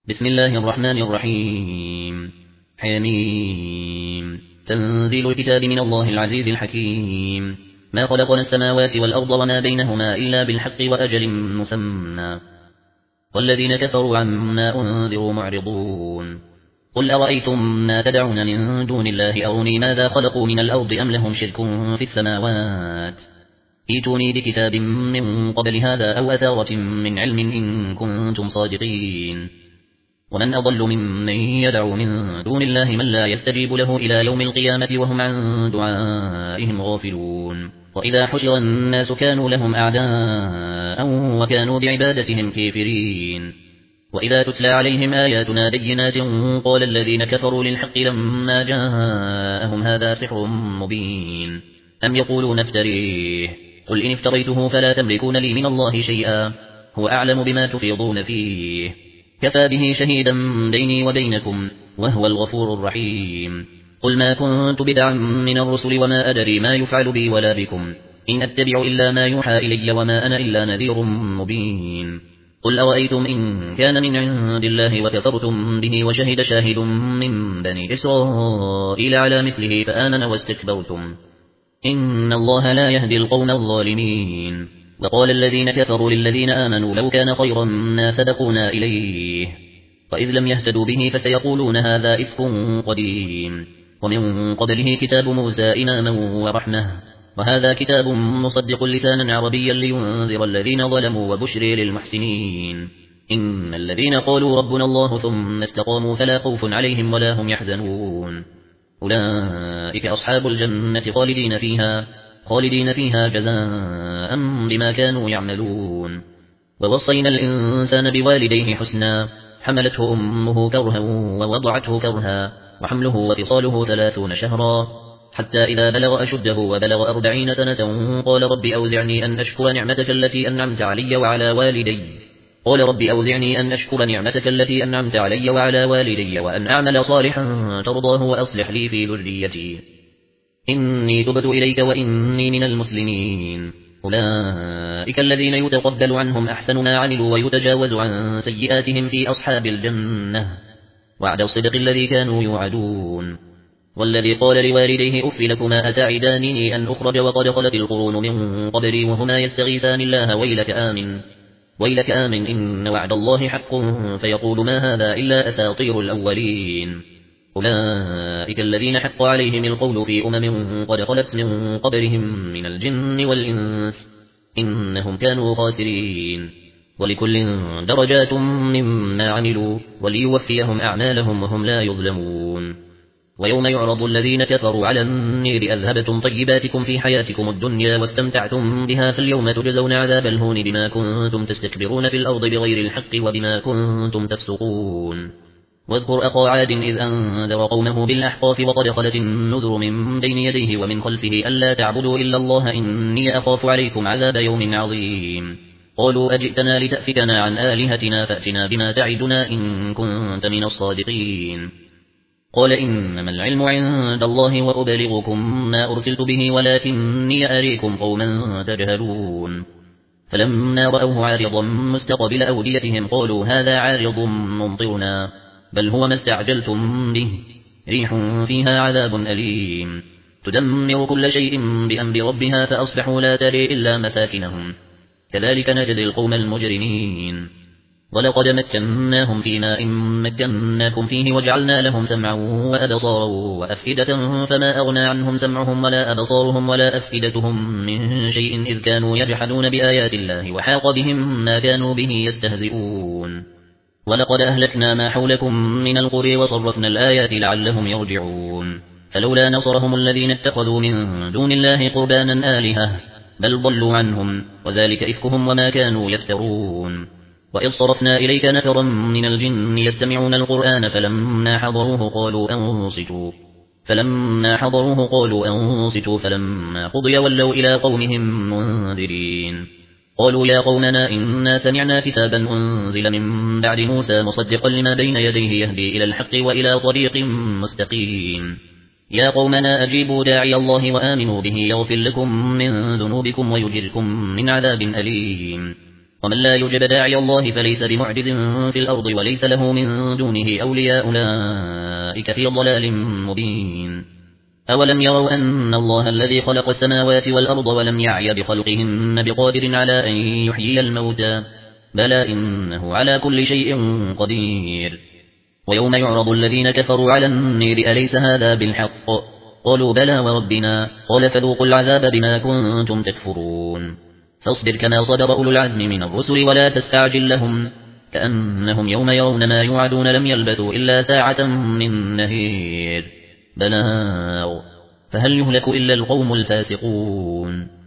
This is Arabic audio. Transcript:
بسم الله الرحمن الرحيم. حميم. تنزيل الكتاب من الله العزيز الحكيم. ما خلقنا السماوات والأرض وما بينهما إلا بالحق وأجل مسمى، والذين كفروا عما أنذروا معرضون. قل أرأيتم ما تدعون من دون الله أروني ماذا خلقوا من الأرض أم لهم شرك في السماوات، ائتوني بكتاب من قبل هذا أو أثارة من علم إن كنتم صادقين. ومن أضل ممن يدعو من دون الله من لا يستجيب له إلى يوم القيامة وهم عن دعائهم غافلون. وإذا حشر الناس كانوا لهم أعداء وكانوا بعبادتهم كافرين. وإذا تتلى عليهم آياتنا بينات قال الذين كفروا للحق لما جاءهم هذا سحر مبين أم يقولون افتريه، قل إن افتريته فلا تملكون لي من الله شيئا، هو أعلم بما تفيضون فيه، كفى به شهيدا بيني وبينكم وهو الغفور الرحيم. قل ما كنت بدعا من الرسل وما أدري ما يفعل بي ولا بكم، إن أتبع إلا ما يوحى إلي وما أنا إلا نذير مبين. قل أرأيتم إن كان من عند الله وكفرتم به وشهد شاهد من بني إسرائيل على مثله فآمن واستكبرتم، إن الله لا يهدي القوم الظالمين. وقال الذين كفروا للذين آمنوا لو كان خيرا ما سبقونا إليه، وإذ لم يهتدوا به فسيقولون هذا إفك قديم، ومن قبله كتاب موسى إماما ورحمة، وهذا كتاب مصدق لسانا عربيا لينذر الذين ظلموا وبشر للمحسنين. إن الذين قالوا ربنا الله ثم استقاموا فلا خوف عليهم ولا هم يحزنون، أولئك أصحاب الجنة خالدين فيها جزاء بما كانوا يعملون. ووصينا الإنسان بوالديه حسنا، حملته أمه كرها ووضعته كرها، وحمله وفصاله 30 شهرا، حتى إذا بلغ أشده وبلغ 40 سنة قال رب أوزعني أن أشكر نعمتك التي أنعمت علي وعلى والدي، وأن أعمل صالحا ترضاه وأصلح لي في ذريتي إني تبت إليك وإني من المسلمين. أولئك الذين يتقبل عنهم أحسن ما عملوا ويتجاوز عن سيئاتهم في أصحاب الجنة، وعد الصدق الذي كانوا يوعدون. والذي قال لوالديه أف لكما أتعدانني أن أخرج وقد خلت القرون من قبلي وهما يستغيثان الله ويلك آمن إن وعد الله حق، فيقول ما هذا إلا أساطير الأولين. أولئك الذين حق عليهم القول في قد خلت من قبلهم من الجن والإنس إنهم كانوا خاسرين. ولكل درجات مما عملوا وليوفيهم أعمالهم وهم لا يظلمون. ويوم يعرض الذين كفروا على النير أذهبتم طيباتكم في حياتكم الدنيا واستمتعتم بها فاليوم تجزون عذاب الهون بما كنتم تستكبرون في الأرض بغير الحق وبما كنتم تفسقون. واذكر أخا عاد إذ أنذر قومه بالأحقاف وقد خلت النذر من بين يديه ومن خلفه ألا تعبدوا إلا الله إني أخاف عليكم عذاب يوم عظيم. قالوا أجئتنا لتأفكنا عن آلهتنا فأتنا بما تعدنا إن كنت من الصادقين. قال إنما العلم عند الله وأبلغكم ما أرسلت به ولكني أريكم قوما تجهلون. فلما رأوه عارضا مستقبل أوديتهم قالوا هذا عارض ممطرنا بل هو ما استعجلتم به ريح فيها عذاب أليم تدمر كل شيء بأمر ربها فأصبحوا لا تري إلا مساكنهم كذلك نجزي القوم المجرمين. ولقد مكناهم في ماء مكناكم فيه وجعلنا لهم سمعا وأبصارا وأفئدة فما أغنى عنهم سمعهم ولا أبصارهم ولا أفئدتهم من شيء إذ كانوا يجحدون بآيات الله وحاق بهم ما كانوا به يستهزئون. ولقد أهلكنا ما حولكم من القرى وصرفنا الآيات لعلهم يرجعون. فلولا نصرهم الذين اتخذوا من دون الله قربانا آلهة بل ضلوا عنهم وذلك إفكهم وما كانوا يفترون. وإذ صرفنا إليك نفرا من الجن يستمعون القرآن فلما حضروه قالوا أنصتوا فلما قضي ولوا إلى قومهم منذرين. قالوا يا قومنا إنا سمعنا كتابا أنزل من بعد موسى مصدقا لما بين يديه يهدي إلى الحق وإلى طريق مستقيم. يا قومنا أجيبوا داعي الله وآمنوا به يغفر لكم من ذنوبكم ويجركم من عذاب أليم. ومن لا يجب داعي الله فليس بمعجز في الأرض وليس له من دونه أولياء أولئك في ضلال مبين أولم يروا أن الله الذي خلق السماوات والأرض ولم يعي بخلقهن بقادر على أن يحيي الموتى بلى إنه على كل شيء قدير ويوم يعرض الذين كفروا على النير أليس هذا بالحق قالوا بلى وربنا قال فذوقوا العذاب بما كنتم تكفرون فاصبر كما صبر أولو العزم من الرسل ولا تستعجل لهم كأنهم يوم يرون ما يوعدون لم يلبثوا إلا ساعة من نهير بلاغ فهل يهلك إلا القوم الفاسقون